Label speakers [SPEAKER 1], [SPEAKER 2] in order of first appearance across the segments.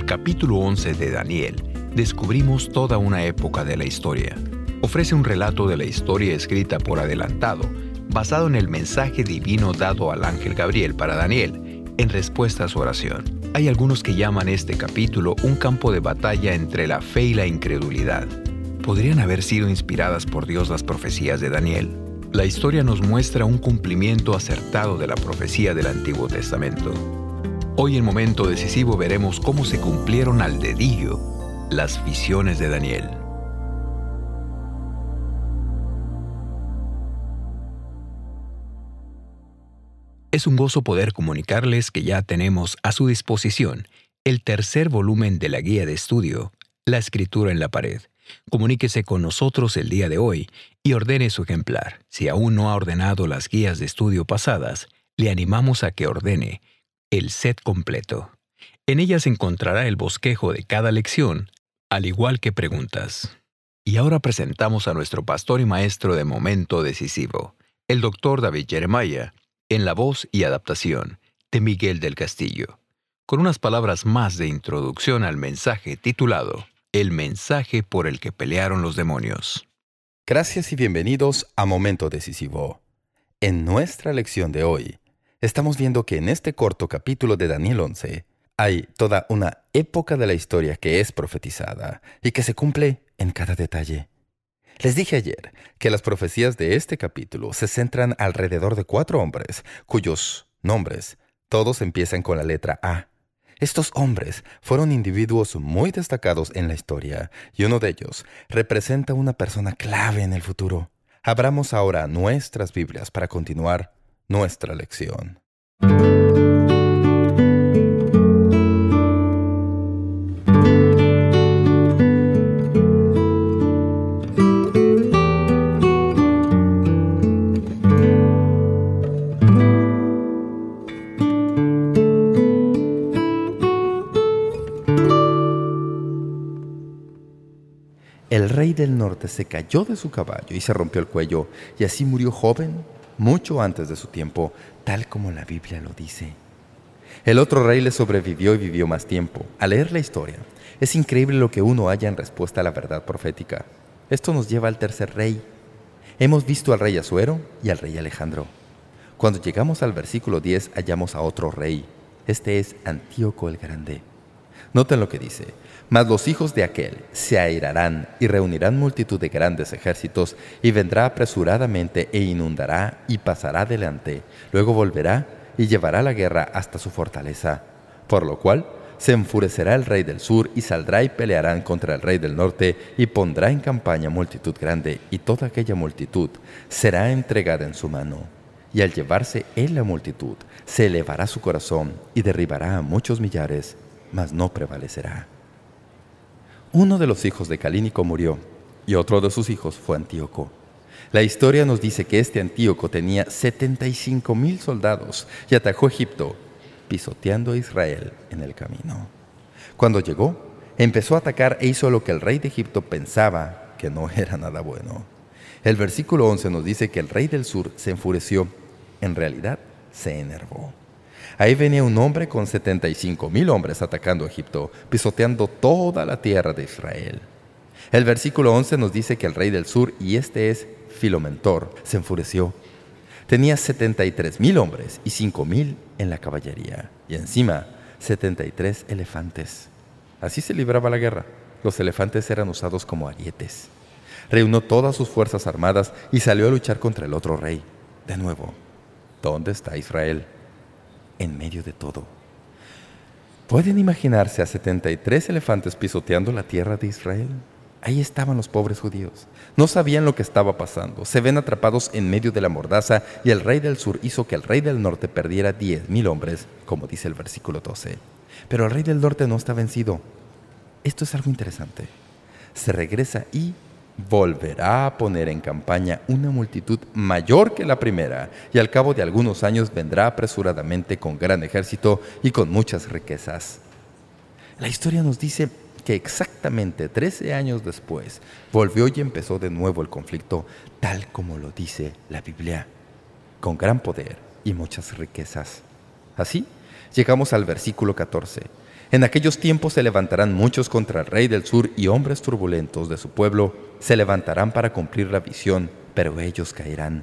[SPEAKER 1] capítulo 11 de Daniel, descubrimos toda una época de la historia. Ofrece un relato de la historia escrita por adelantado, basado en el mensaje divino dado al ángel Gabriel para Daniel, en respuesta a su oración. Hay algunos que llaman este capítulo un campo de batalla entre la fe y la incredulidad. ¿Podrían haber sido inspiradas por Dios las profecías de Daniel? La historia nos muestra un cumplimiento acertado de la profecía del Antiguo Testamento. Hoy en Momento Decisivo veremos cómo se cumplieron al dedillo las visiones de Daniel. Es un gozo poder comunicarles que ya tenemos a su disposición el tercer volumen de la guía de estudio, La Escritura en la Pared. Comuníquese con nosotros el día de hoy y ordene su ejemplar. Si aún no ha ordenado las guías de estudio pasadas, le animamos a que ordene el set completo. En ellas encontrará el bosquejo de cada lección, al igual que preguntas. Y ahora presentamos a nuestro pastor y maestro de Momento Decisivo, el Dr. David Jeremiah, en la voz y adaptación de Miguel del Castillo, con unas palabras más de introducción al mensaje titulado El mensaje por el que pelearon los demonios.
[SPEAKER 2] Gracias y bienvenidos a Momento Decisivo. En nuestra lección de hoy, estamos viendo que en este corto capítulo de Daniel 11 hay toda una época de la historia que es profetizada y que se cumple en cada detalle. Les dije ayer que las profecías de este capítulo se centran alrededor de 4 hombres, cuyos nombres todos empiezan con la letra A. Estos hombres fueron individuos muy destacados en la historia, y uno de ellos representa una persona clave en el futuro. Abramos ahora nuestras Biblias para continuar nuestra lección. El rey del norte se cayó de su caballo y se rompió el cuello, y así murió joven, mucho antes de su tiempo, tal como la Biblia lo dice. El otro rey le sobrevivió y vivió más tiempo. Al leer la historia, es increíble lo que uno halla en respuesta a la verdad profética. Esto nos lleva al tercer rey. Hemos visto al rey Asuero y al rey Alejandro. Cuando llegamos al versículo 10, hallamos a otro rey. Este es Antíoco el Grande. Noten lo que dice: mas los hijos de aquel se airarán y reunirán multitud de grandes ejércitos, y vendrá apresuradamente e inundará y pasará delante. Luego volverá y llevará la guerra hasta su fortaleza. Por lo cual se enfurecerá el rey del sur y saldrá y pelearán contra el rey del norte y pondrá en campaña multitud grande, y toda aquella multitud será entregada en su mano. Y al llevarse él la multitud, se elevará su corazón y derribará a muchos millares, mas no prevalecerá. Uno de los hijos de Calínico murió, y otro de sus hijos fue Antíoco. La historia nos dice que este Antíoco tenía 75,000 soldados y atacó Egipto, pisoteando a Israel en el camino. Cuando llegó, empezó a atacar e hizo lo que el rey de Egipto pensaba que no era nada bueno. El versículo 11 nos dice que el rey del sur se enfureció. En realidad, se enervó. Ahí venía un hombre con 75,000 hombres atacando a Egipto, pisoteando toda la tierra de Israel. El versículo 11 nos dice que el rey del sur, y este es Filomentor, se enfureció. Tenía 73,000 hombres y 5,000 en la caballería, y encima 73 elefantes. Así se libraba la guerra. Los elefantes eran usados como arietes. Reunió todas sus fuerzas armadas y salió a luchar contra el otro rey. De nuevo, ¿dónde está Israel? En medio de todo. ¿Pueden imaginarse a 73 elefantes pisoteando la tierra de Israel? Ahí estaban los pobres judíos. No sabían lo que estaba pasando. Se ven atrapados en medio de la mordaza, y el rey del sur hizo que el rey del norte perdiera 10,000 hombres, como dice el versículo 12. Pero el rey del norte no está vencido. Esto es algo interesante. Se regresa y volverá a poner en campaña una multitud mayor que la primera, y al cabo de algunos años vendrá apresuradamente con gran ejército y con muchas riquezas. La historia nos dice que exactamente 13 años después volvió y empezó de nuevo el conflicto, tal como lo dice la Biblia, con gran poder y muchas riquezas. Así, llegamos al versículo 14. En aquellos tiempos se levantarán muchos contra el rey del sur y hombres turbulentos de su pueblo se levantarán para cumplir la visión, pero ellos caerán.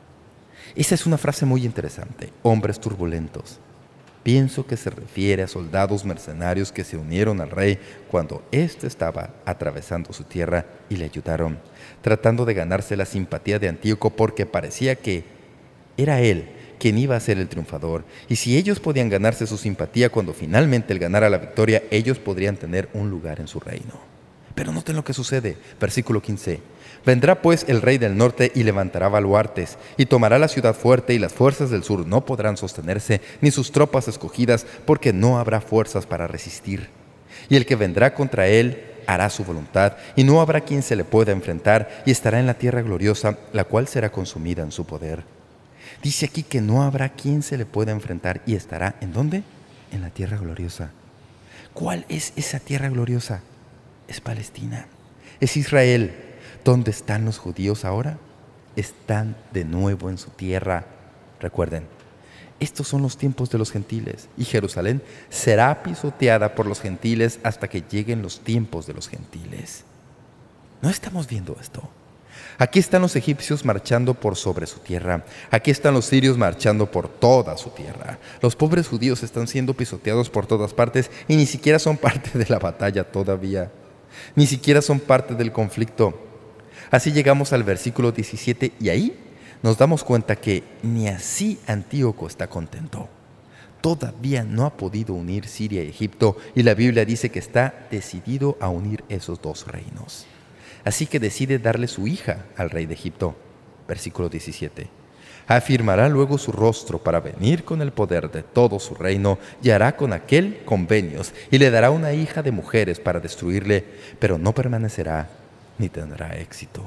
[SPEAKER 2] Esa es una frase muy interesante, hombres turbulentos. Pienso que se refiere a soldados mercenarios que se unieron al rey cuando éste estaba atravesando su tierra y le ayudaron, tratando de ganarse la simpatía de Antíoco porque parecía que era él quien iba a ser el triunfador. Y si ellos podían ganarse su simpatía cuando finalmente él ganara la victoria, ellos podrían tener un lugar en su reino. Pero noten lo que sucede, versículo 15. Vendrá pues el rey del norte y levantará baluartes, y tomará la ciudad fuerte, y las fuerzas del sur no podrán sostenerse, ni sus tropas escogidas, porque no habrá fuerzas para resistir. Y el que vendrá contra él hará su voluntad, y no habrá quien se le pueda enfrentar, y estará en la tierra gloriosa, la cual será consumida en su poder. Dice aquí que no habrá quien se le pueda enfrentar, y estará, ¿en dónde? En la tierra gloriosa. ¿Cuál es esa tierra gloriosa? Es Palestina, es Israel. ¿Dónde están los judíos ahora? Están de nuevo en su tierra. Recuerden, estos son los tiempos de los gentiles, y Jerusalén será pisoteada por los gentiles hasta que lleguen los tiempos de los gentiles. ¿No estamos viendo esto? Aquí están los egipcios marchando por sobre su tierra. Aquí están los sirios marchando por toda su tierra. Los pobres judíos están siendo pisoteados por todas partes y ni siquiera son parte de la batalla todavía. Ni siquiera son parte del conflicto. Así llegamos al versículo 17 y ahí nos damos cuenta que ni así Antíoco está contento. Todavía no ha podido unir Siria y Egipto y la Biblia dice que está decidido a unir esos dos reinos. Así que decide darle su hija al rey de Egipto. Versículo 17. Afirmará luego su rostro para venir con el poder de todo su reino y hará con aquel convenios y le dará una hija de mujeres para destruirle, pero no permanecerá ni tendrá éxito.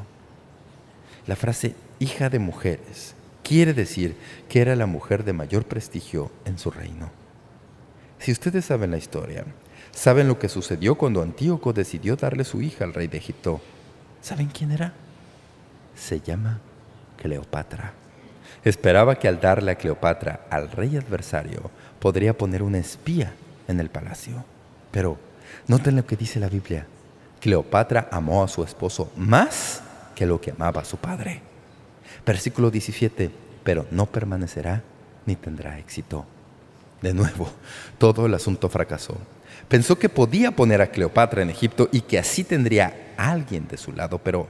[SPEAKER 2] La frase hija de mujeres quiere decir que era la mujer de mayor prestigio en su reino. Si ustedes saben la historia, saben lo que sucedió cuando Antíoco decidió darle su hija al rey de Egipto. ¿Saben quién era? Se llama Cleopatra. Esperaba que al darle a Cleopatra al rey adversario, podría poner una espía en el palacio. Pero noten lo que dice la Biblia. Cleopatra amó a su esposo más que lo que amaba a su padre. Versículo 17. Pero no permanecerá ni tendrá éxito. De nuevo, todo el asunto fracasó. Pensó que podía poner a Cleopatra en Egipto y que así tendría a alguien de su lado, pero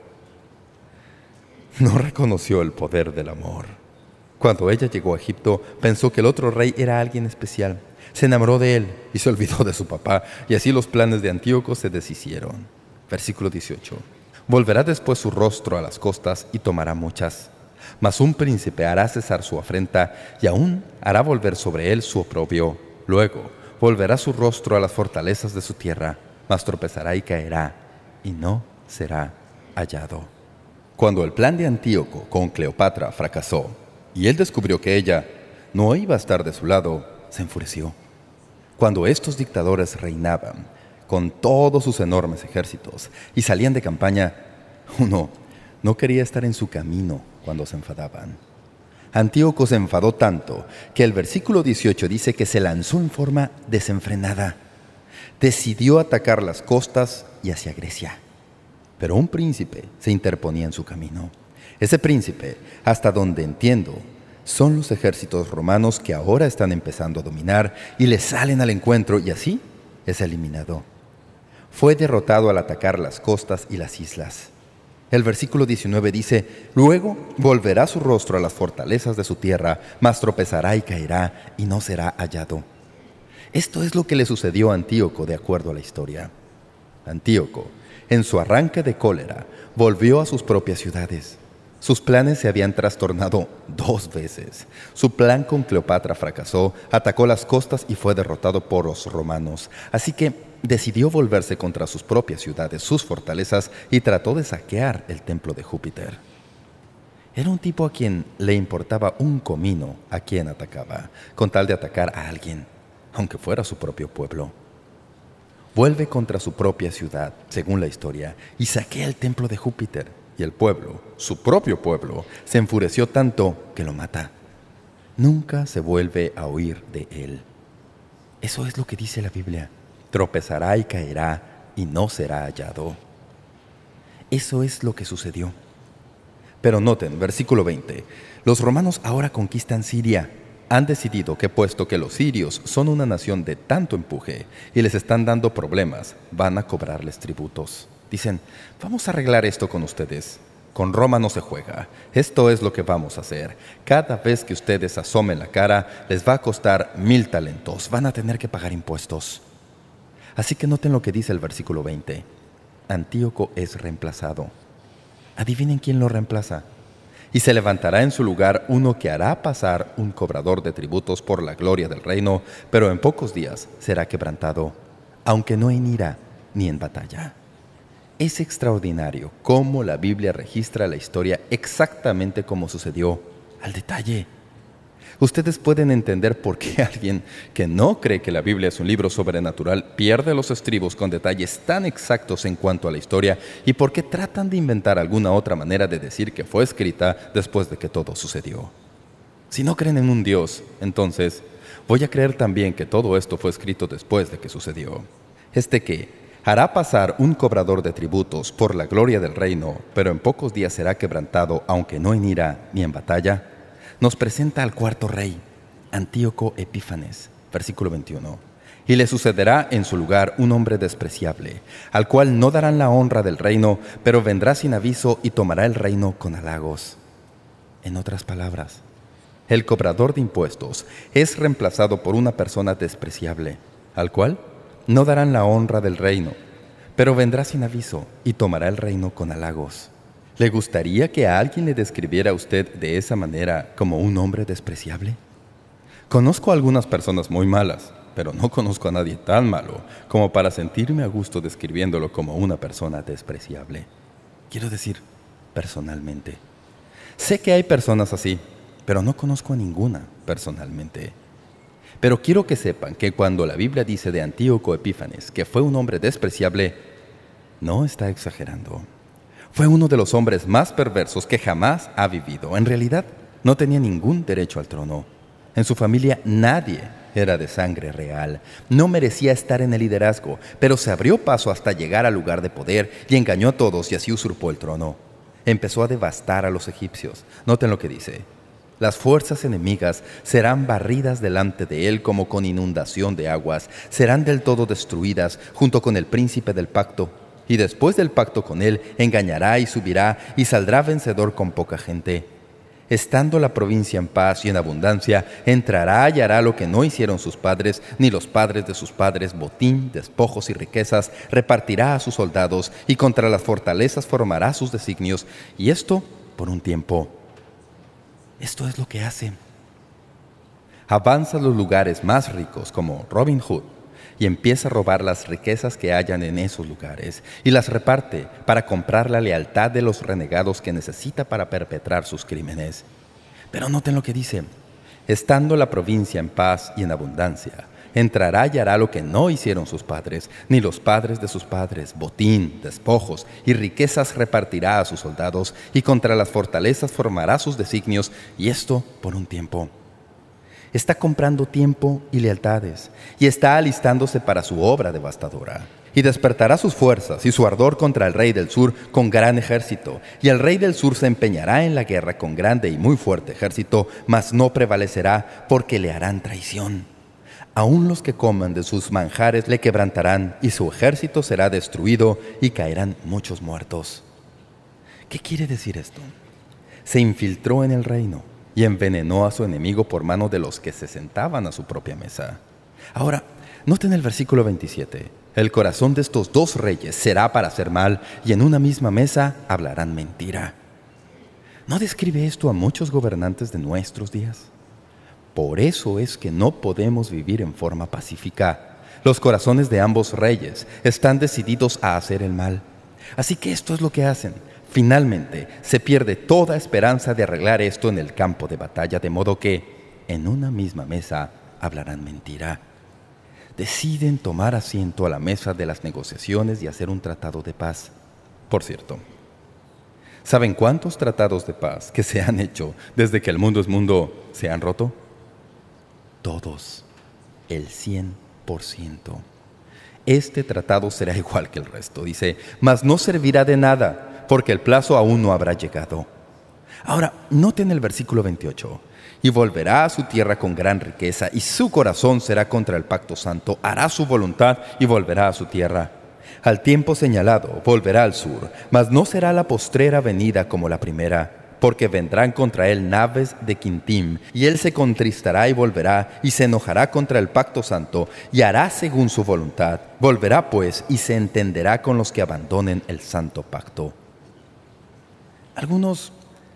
[SPEAKER 2] no reconoció el poder del amor. Cuando ella llegó a Egipto, pensó que el otro rey era alguien especial. Se enamoró de él y se olvidó de su papá, y así los planes de Antíoco se deshicieron. Versículo 18. Volverá después su rostro a las costas y tomará muchas. Mas un príncipe hará cesar su afrenta y aún hará volver sobre él su oprobio. Luego volverá su rostro a las fortalezas de su tierra, mas tropezará y caerá, y no será hallado. Cuando el plan de Antíoco con Cleopatra fracasó, y él descubrió que ella no iba a estar de su lado, se enfureció. Cuando estos dictadores reinaban con todos sus enormes ejércitos y salían de campaña, uno no quería estar en su camino cuando se enfadaban. Antíoco se enfadó tanto que el versículo 18 dice que se lanzó en forma desenfrenada. Decidió atacar las costas y hacia Grecia. Pero un príncipe se interponía en su camino. Ese príncipe, hasta donde entiendo, son los ejércitos romanos que ahora están empezando a dominar y le salen al encuentro y así es eliminado. Fue derrotado al atacar las costas y las islas. El versículo 19 dice, luego volverá su rostro a las fortalezas de su tierra, mas tropezará y caerá, y no será hallado. Esto es lo que le sucedió a Antíoco de acuerdo a la historia. Antíoco, en su arranque de cólera, volvió a sus propias ciudades. Sus planes se habían trastornado 2 veces. Su plan con Cleopatra fracasó, atacó las costas y fue derrotado por los romanos. Así que decidió volverse contra sus propias ciudades, sus fortalezas, y trató de saquear el templo de Júpiter. Era un tipo a quien le importaba un comino a quien atacaba, con tal de atacar a alguien, aunque fuera su propio pueblo. Vuelve contra su propia ciudad, según la historia, y saquea el templo de Júpiter. Y el pueblo, su propio pueblo, se enfureció tanto que lo mata. Nunca se vuelve a oír de él. Eso es lo que dice la Biblia. Tropezará y caerá y no será hallado. Eso es lo que sucedió. Pero noten, versículo 20. Los romanos ahora conquistan Siria. Han decidido que puesto que los sirios son una nación de tanto empuje y les están dando problemas, van a cobrarles tributos. Dicen, vamos a arreglar esto con ustedes. Con Roma no se juega. Esto es lo que vamos a hacer. Cada vez que ustedes asomen la cara, les va a costar 1000 talentos. Van a tener que pagar impuestos. Así que noten lo que dice el versículo 20. Antíoco es reemplazado. Adivinen quién lo reemplaza. Y se levantará en su lugar uno que hará pasar un cobrador de tributos por la gloria del reino, pero en pocos días será quebrantado, aunque no en ira ni en batalla. Es extraordinario cómo la Biblia registra la historia exactamente como sucedió, al detalle. Ustedes pueden entender por qué alguien que no cree que la Biblia es un libro sobrenatural pierde los estribos con detalles tan exactos en cuanto a la historia y por qué tratan de inventar alguna otra manera de decir que fue escrita después de que todo sucedió. Si no creen en un Dios, entonces voy a creer también que todo esto fue escrito después de que sucedió. Que hará pasar un cobrador de tributos por la gloria del reino, pero en pocos días será quebrantado, aunque no en ira ni en batalla, nos presenta al cuarto rey, Antíoco Epífanes, versículo 21. Y le sucederá en su lugar un hombre despreciable, al cual no darán la honra del reino, pero vendrá sin aviso y tomará el reino con halagos. En otras palabras, el cobrador de impuestos es reemplazado por una persona despreciable, al cual no darán la honra del reino, pero vendrá sin aviso y tomará el reino con halagos. ¿Le gustaría que a alguien le describiera a usted de esa manera como un hombre despreciable? Conozco a algunas personas muy malas, pero no conozco a nadie tan malo como para sentirme a gusto describiéndolo como una persona despreciable. Quiero decir, personalmente. Sé que hay personas así, pero no conozco a ninguna personalmente. Pero quiero que sepan que cuando la Biblia dice de Antíoco Epífanes que fue un hombre despreciable, no está exagerando. Fue uno de los hombres más perversos que jamás ha vivido. En realidad, no tenía ningún derecho al trono. En su familia nadie era de sangre real. No merecía estar en el liderazgo, pero se abrió paso hasta llegar al lugar de poder y engañó a todos y así usurpó el trono. Empezó a devastar a los egipcios. Noten lo que dice. Las fuerzas enemigas serán barridas delante de él como con inundación de aguas. Serán del todo destruidas junto con el príncipe del pacto. Y después del pacto con él, engañará y subirá y saldrá vencedor con poca gente. Estando la provincia en paz y en abundancia, entrará y hará lo que no hicieron sus padres, ni los padres de sus padres, botín, despojos y riquezas, repartirá a sus soldados, y contra las fortalezas formará sus designios, y esto por un tiempo. Esto es lo que hace. Avanza a los lugares más ricos, como Robin Hood, y empieza a robar las riquezas que hayan en esos lugares y las reparte para comprar la lealtad de los renegados que necesita para perpetrar sus crímenes. Pero noten lo que dice. Estando la provincia en paz y en abundancia, entrará y hará lo que no hicieron sus padres, ni los padres de sus padres, botín, despojos y riquezas repartirá a sus soldados, y contra las fortalezas formará sus designios, y esto por un tiempo. Está comprando tiempo y lealtades, y está alistándose para su obra devastadora. Y despertará sus fuerzas y su ardor contra el rey del sur con gran ejército. Y el rey del sur se empeñará en la guerra con grande y muy fuerte ejército, mas no prevalecerá, porque le harán traición. Aún los que coman de sus manjares le quebrantarán, y su ejército será destruido, y caerán muchos muertos. ¿Qué quiere decir esto? Se infiltró en el reino y envenenó a su enemigo por mano de los que se sentaban a su propia mesa. Ahora, noten el versículo 27. El corazón de estos dos reyes será para hacer mal, y en una misma mesa hablarán mentira. ¿No describe esto a muchos gobernantes de nuestros días? Por eso es que no podemos vivir en forma pacífica. Los corazones de ambos reyes están decididos a hacer el mal. Así que esto es lo que hacen. Finalmente, se pierde toda esperanza de arreglar esto en el campo de batalla, de modo que en una misma mesa hablarán mentira. Deciden tomar asiento a la mesa de las negociaciones y hacer un tratado de paz. Por cierto, ¿saben cuántos tratados de paz que se han hecho desde que el mundo es mundo se han roto? Todos, el 100%. Este tratado será igual que el resto, dice, mas no servirá de nada, porque el plazo aún no habrá llegado. Ahora, noten el versículo 28. Y volverá a su tierra con gran riqueza, y su corazón será contra el pacto santo, hará su voluntad y volverá a su tierra. Al tiempo señalado volverá al sur, mas no será la postrera venida como la primera, porque vendrán contra él naves de Quintim, y él se contristará y volverá, y se enojará contra el pacto santo, y hará según su voluntad. Volverá pues, y se entenderá con los que abandonen el santo pacto. Algunos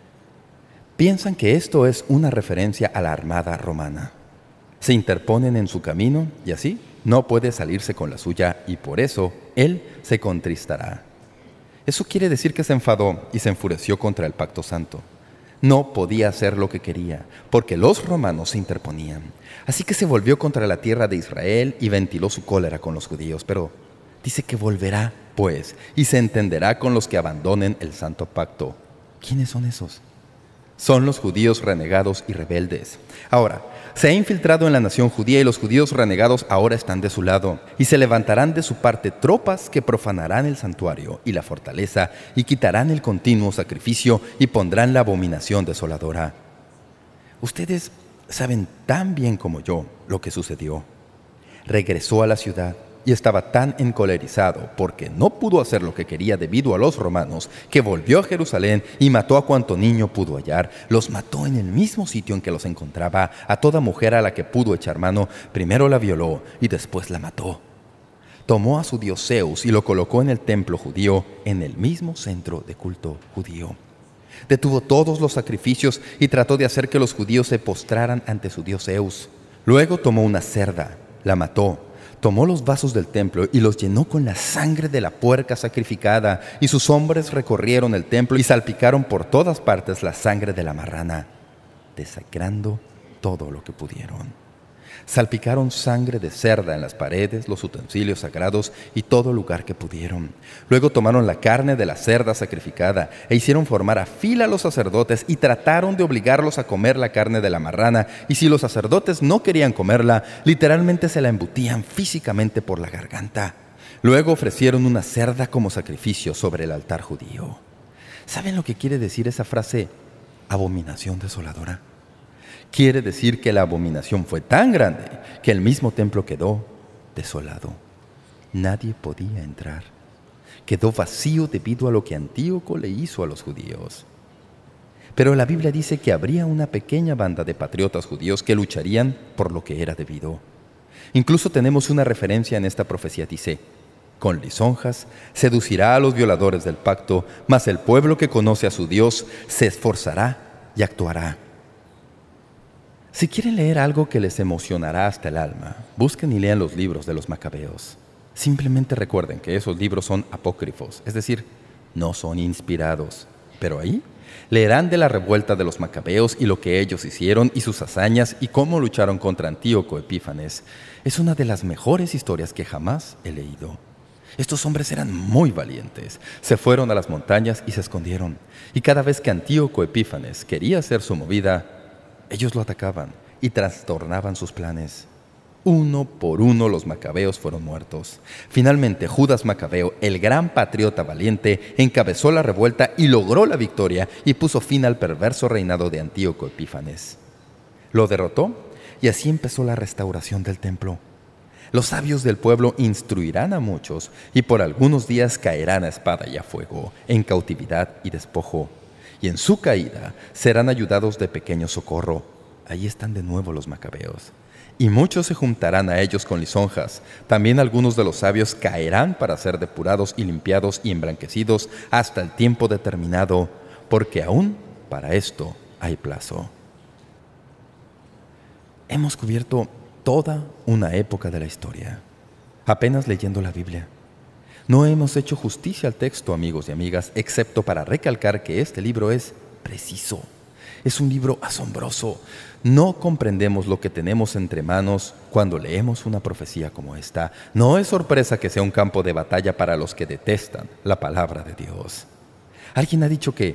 [SPEAKER 2] piensan que esto es una referencia a la armada romana. Se interponen en su camino, y así no puede salirse con la suya, y por eso él se contristará. Eso quiere decir que se enfadó y se enfureció contra el pacto santo. No podía hacer lo que quería, porque los romanos se interponían. Así que se volvió contra la tierra de Israel y ventiló su cólera con los judíos. Pero dice que volverá, pues, y se entenderá con los que abandonen el santo pacto. ¿Quiénes son esos? Son los judíos renegados y rebeldes. Ahora, se ha infiltrado en la nación judía y los judíos renegados ahora están de su lado. Y se levantarán de su parte tropas que profanarán el santuario y la fortaleza y quitarán el continuo sacrificio y pondrán la abominación desoladora. Ustedes saben tan bien como yo lo que sucedió. Regresó a la ciudad y estaba tan encolerizado porque no pudo hacer lo que quería debido a los romanos, que volvió a Jerusalén y mató a cuanto niño pudo hallar. Los mató en el mismo sitio en que los encontraba. A toda mujer a la que pudo echar mano, primero la violó y después la mató. Tomó a su dios Zeus y lo colocó en el templo judío, en el mismo centro de culto judío. Detuvo todos los sacrificios y trató de hacer que los judíos se postraran ante su dios Zeus. Luego tomó una cerda, la mató. Tomó los vasos del templo y los llenó con la sangre de la puerca sacrificada, y sus hombres recorrieron el templo y salpicaron por todas partes la sangre de la marrana, desacrando todo lo que pudieron. Salpicaron sangre de cerda en las paredes, los utensilios sagrados y todo lugar que pudieron. Luego tomaron la carne de la cerda sacrificada e hicieron formar a fila a los sacerdotes y trataron de obligarlos a comer la carne de la marrana. Y si los sacerdotes no querían comerla, literalmente se la embutían físicamente por la garganta. Luego ofrecieron una cerda como sacrificio sobre el altar judío. ¿Saben lo que quiere decir esa frase, abominación desoladora? Quiere decir que la abominación fue tan grande que el mismo templo quedó desolado. Nadie podía entrar. Quedó vacío debido a lo que Antíoco le hizo a los judíos. Pero la Biblia dice que habría una pequeña banda de patriotas judíos que lucharían por lo que era debido. Incluso tenemos una referencia en esta profecía. Dice: con lisonjas seducirá a los violadores del pacto, mas el pueblo que conoce a su Dios se esforzará y actuará. Si quieren leer algo que les emocionará hasta el alma, busquen y lean los libros de los Macabeos. Simplemente recuerden que esos libros son apócrifos, es decir, no son inspirados. Pero ahí leerán de la revuelta de los Macabeos y lo que ellos hicieron y sus hazañas y cómo lucharon contra Antíoco Epífanes. Es una de las mejores historias que jamás he leído. Estos hombres eran muy valientes. Se fueron a las montañas y se escondieron. Y cada vez que Antíoco Epífanes quería hacer su movida, ellos lo atacaban y trastornaban sus planes. Uno por uno los macabeos fueron muertos. Finalmente Judas Macabeo, el gran patriota valiente, encabezó la revuelta y logró la victoria y puso fin al perverso reinado de Antíoco Epífanes. Lo derrotó y así empezó la restauración del templo. Los sabios del pueblo instruirán a muchos y por algunos días caerán a espada y a fuego, en cautividad y despojo. Y en su caída serán ayudados de pequeño socorro. Ahí están de nuevo los macabeos. Y muchos se juntarán a ellos con lisonjas. También algunos de los sabios caerán para ser depurados y limpiados y emblanquecidos hasta el tiempo determinado, porque aún para esto hay plazo. Hemos cubierto toda una época de la historia, apenas leyendo la Biblia. No hemos hecho justicia al texto, amigos y amigas, excepto para recalcar que este libro es preciso. Es un libro asombroso. No comprendemos lo que tenemos entre manos cuando leemos una profecía como esta. No es sorpresa que sea un campo de batalla para los que detestan la palabra de Dios. Alguien ha dicho que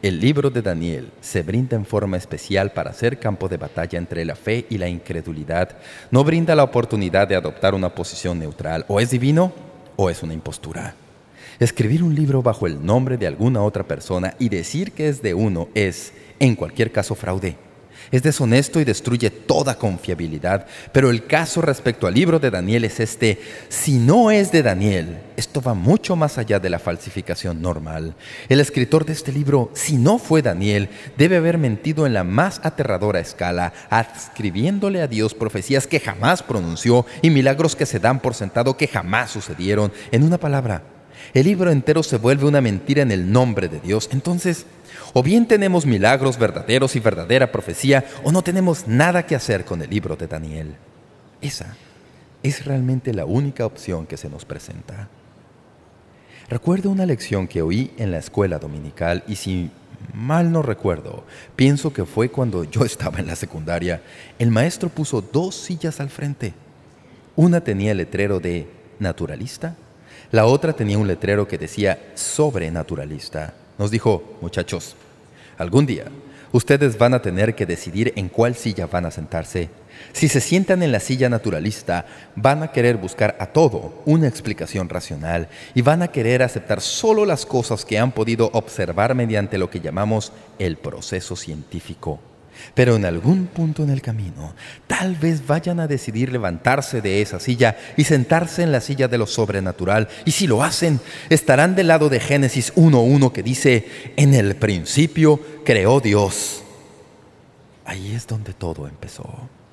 [SPEAKER 2] El libro de Daniel se brinda en forma especial para ser campo de batalla entre la fe y la incredulidad. No brinda la oportunidad de adoptar una posición neutral. O es divino o es una impostura. Escribir un libro bajo el nombre de alguna otra persona y decir que es de uno es, en cualquier caso, fraude. Es deshonesto y destruye toda confiabilidad. Pero el caso respecto al libro de Daniel es este: si no es de Daniel, esto va mucho más allá de la falsificación normal. El escritor de este libro, si no fue Daniel, debe haber mentido en la más aterradora escala, adscribiéndole a Dios profecías que jamás pronunció y milagros que se dan por sentado que jamás sucedieron. En una palabra, el libro entero se vuelve una mentira en el nombre de Dios. Entonces, o bien tenemos milagros verdaderos y verdadera profecía, o no tenemos nada que hacer con el libro de Daniel. Esa es realmente la única opción que se nos presenta. Recuerdo una lección que oí en la escuela dominical y, si mal no recuerdo, pienso que fue cuando yo estaba en la secundaria. El maestro puso 2 sillas al frente. Una tenía el letrero de naturalista, la otra tenía un letrero que decía sobrenaturalista. Nos dijo: muchachos, algún día ustedes van a tener que decidir en cuál silla van a sentarse. Si se sientan en la silla naturalista, van a querer buscar a todo una explicación racional y van a querer aceptar solo las cosas que han podido observar mediante lo que llamamos el proceso científico. Pero en algún punto en el camino, tal vez vayan a decidir levantarse de esa silla y sentarse en la silla de lo sobrenatural. Y si lo hacen, estarán del lado de Génesis 1:1, que dice: en el principio creó Dios. Ahí es donde todo empezó.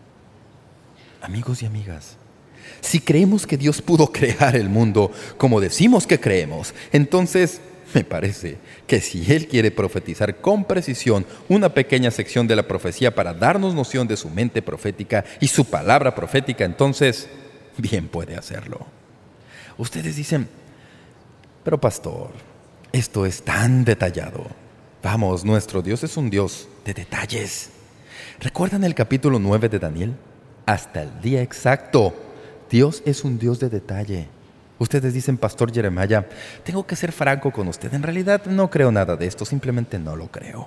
[SPEAKER 2] Amigos y amigas, si creemos que Dios pudo crear el mundo como decimos que creemos, entonces me parece que si Él quiere profetizar con precisión una pequeña sección de la profecía para darnos noción de su mente profética y su palabra profética, entonces bien puede hacerlo. Ustedes dicen: pero pastor, esto es tan detallado. Vamos, nuestro Dios es un Dios de detalles. ¿Recuerdan el capítulo 9 de Daniel? Hasta el día exacto, Dios es un Dios de detalle. Ustedes dicen: pastor Jeremiah, tengo que ser franco con usted. En realidad no creo nada de esto, simplemente no lo creo.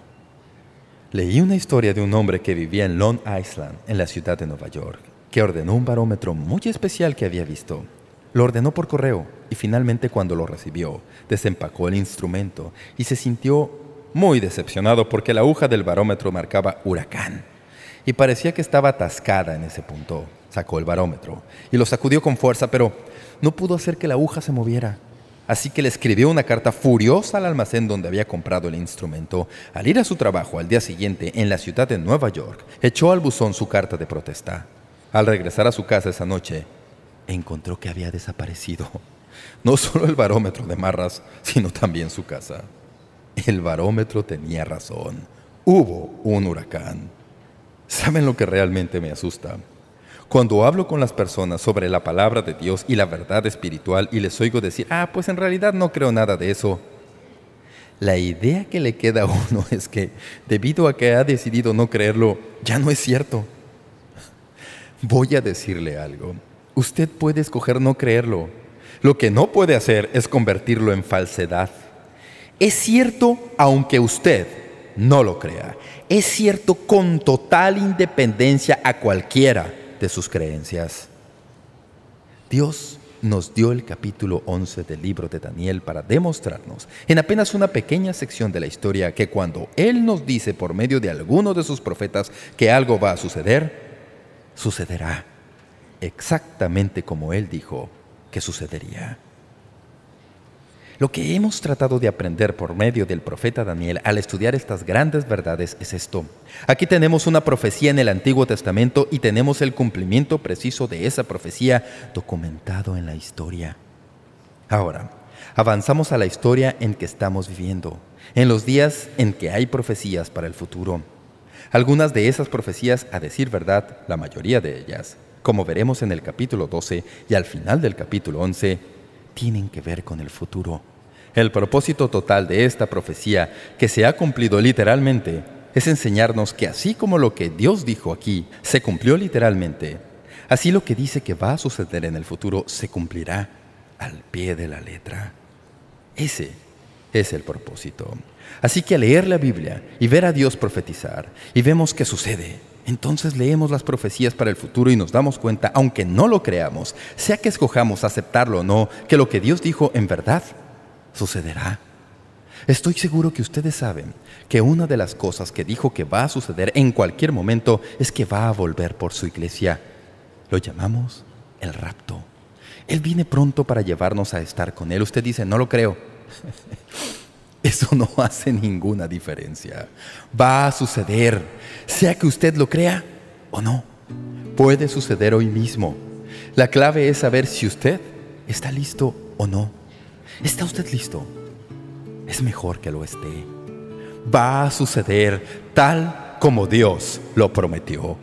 [SPEAKER 2] Leí una historia de un hombre que vivía en Long Island, en la ciudad de Nueva York, que ordenó un barómetro muy especial que había visto. Lo ordenó por correo y finalmente, cuando lo recibió, desempacó el instrumento y se sintió muy decepcionado porque la aguja del barómetro marcaba huracán y parecía que estaba atascada en ese punto. Sacó el barómetro y lo sacudió con fuerza, pero no pudo hacer que la aguja se moviera. Así que le escribió una carta furiosa al almacén donde había comprado el instrumento. Al ir a su trabajo al día siguiente en la ciudad de Nueva York, echó al buzón su carta de protesta. Al regresar a su casa esa noche, encontró que había desaparecido no solo el barómetro de Marras, sino también su casa. El barómetro tenía razón. Hubo un huracán. ¿Saben lo que realmente me asusta? Cuando hablo con las personas sobre la palabra de Dios y la verdad espiritual y les oigo decir: pues en realidad no creo nada de eso. La idea que le queda a uno es que, debido a que ha decidido no creerlo, ya no es cierto. Voy a decirle algo. Usted puede escoger no creerlo. Lo que no puede hacer es convertirlo en falsedad. Es cierto aunque usted no lo crea. Es cierto con total independencia a cualquiera de sus creencias. Dios nos dio el capítulo 11 del libro de Daniel para demostrarnos, en apenas una pequeña sección de la historia, que cuando Él nos dice por medio de alguno de sus profetas que algo va a suceder, sucederá exactamente como Él dijo que sucedería. Lo que hemos tratado de aprender por medio del profeta Daniel al estudiar estas grandes verdades es esto. Aquí tenemos una profecía en el Antiguo Testamento y tenemos el cumplimiento preciso de esa profecía documentado en la historia. Ahora, avanzamos a la historia en que estamos viviendo, en los días en que hay profecías para el futuro. Algunas de esas profecías, a decir verdad, la mayoría de ellas, como veremos en el capítulo 12 y al final del capítulo 11, tienen que ver con el futuro. El propósito total de esta profecía, que se ha cumplido literalmente, es enseñarnos que así como lo que Dios dijo aquí se cumplió literalmente, así lo que dice que va a suceder en el futuro se cumplirá al pie de la letra. Ese es el propósito. Así que al leer la Biblia y ver a Dios profetizar y vemos que sucede, entonces leemos las profecías para el futuro y nos damos cuenta, aunque no lo creamos, sea que escojamos aceptarlo o no, que lo que Dios dijo en verdad sucederá. Estoy seguro que ustedes saben que una de las cosas que dijo que va a suceder en cualquier momento es que va a volver por su iglesia. Lo llamamos el rapto. Él viene pronto para llevarnos a estar con Él. Usted dice, no lo creo. Eso no hace ninguna diferencia. Va a suceder, sea que usted lo crea o no. Puede suceder hoy mismo. La clave es saber si usted está listo o no. ¿Está usted listo? Es mejor que lo esté. Va a suceder tal como Dios lo prometió.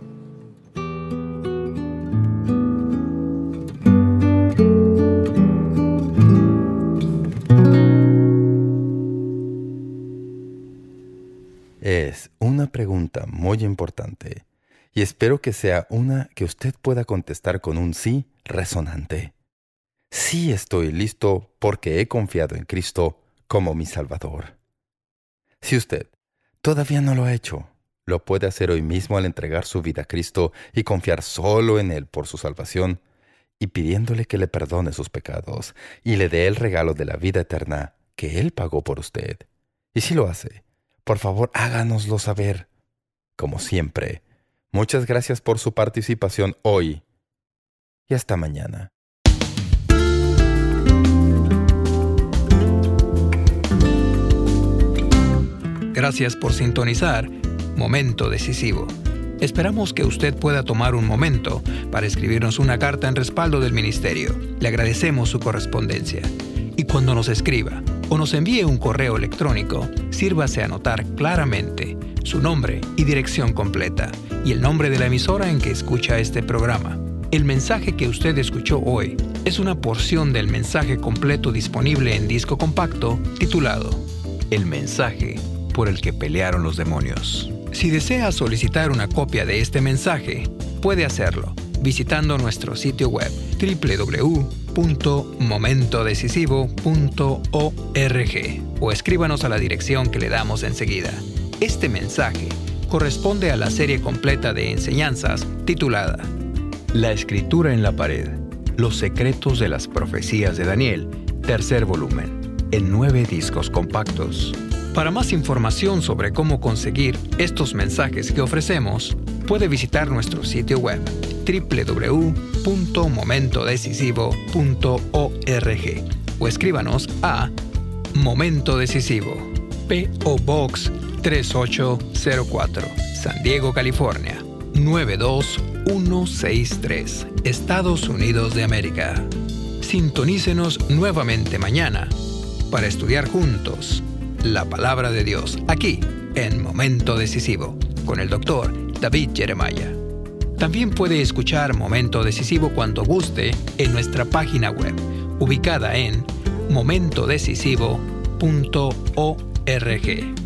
[SPEAKER 2] Es una pregunta muy importante y espero que sea una que usted pueda contestar con un sí resonante. Sí estoy listo porque he confiado en Cristo como mi Salvador. Si usted todavía no lo ha hecho, lo puede hacer hoy mismo al entregar su vida a Cristo y confiar solo en Él por su salvación y pidiéndole que le perdone sus pecados y le dé el regalo de la vida eterna que Él pagó por usted. Y si lo hace, por favor, háganoslo saber. Como siempre, muchas gracias por su participación hoy y hasta mañana.
[SPEAKER 1] Gracias por sintonizar Momento Decisivo. Esperamos que usted pueda tomar un momento para escribirnos una carta en respaldo del ministerio. Le agradecemos su correspondencia. Y cuando nos escriba o nos envíe un correo electrónico, sírvase a anotar claramente su nombre y dirección completa y el nombre de la emisora en que escucha este programa. El mensaje que usted escuchó hoy es una porción del mensaje completo disponible en disco compacto titulado El mensaje por el que pelearon los demonios. Si desea solicitar una copia de este mensaje, puede hacerlo visitando nuestro sitio web www.momentodecisivo.org o escríbanos a la dirección que le damos enseguida. Este mensaje corresponde a la serie completa de enseñanzas titulada La Escritura en la Pared, los secretos de las profecías de Daniel, tercer volumen, en 9 discos compactos. Para más información sobre cómo conseguir estos mensajes que ofrecemos, puede visitar nuestro sitio web www.momentodecisivo.org o escríbanos a Momento Decisivo, P.O. Box 3804, San Diego, California, 92163, Estados Unidos de América. Sintonícenos nuevamente mañana para estudiar juntos la Palabra de Dios, aquí en Momento Decisivo, con el Dr. David Jeremiah. También puede escuchar Momento Decisivo cuando guste en nuestra página web, ubicada en momentodecisivo.org.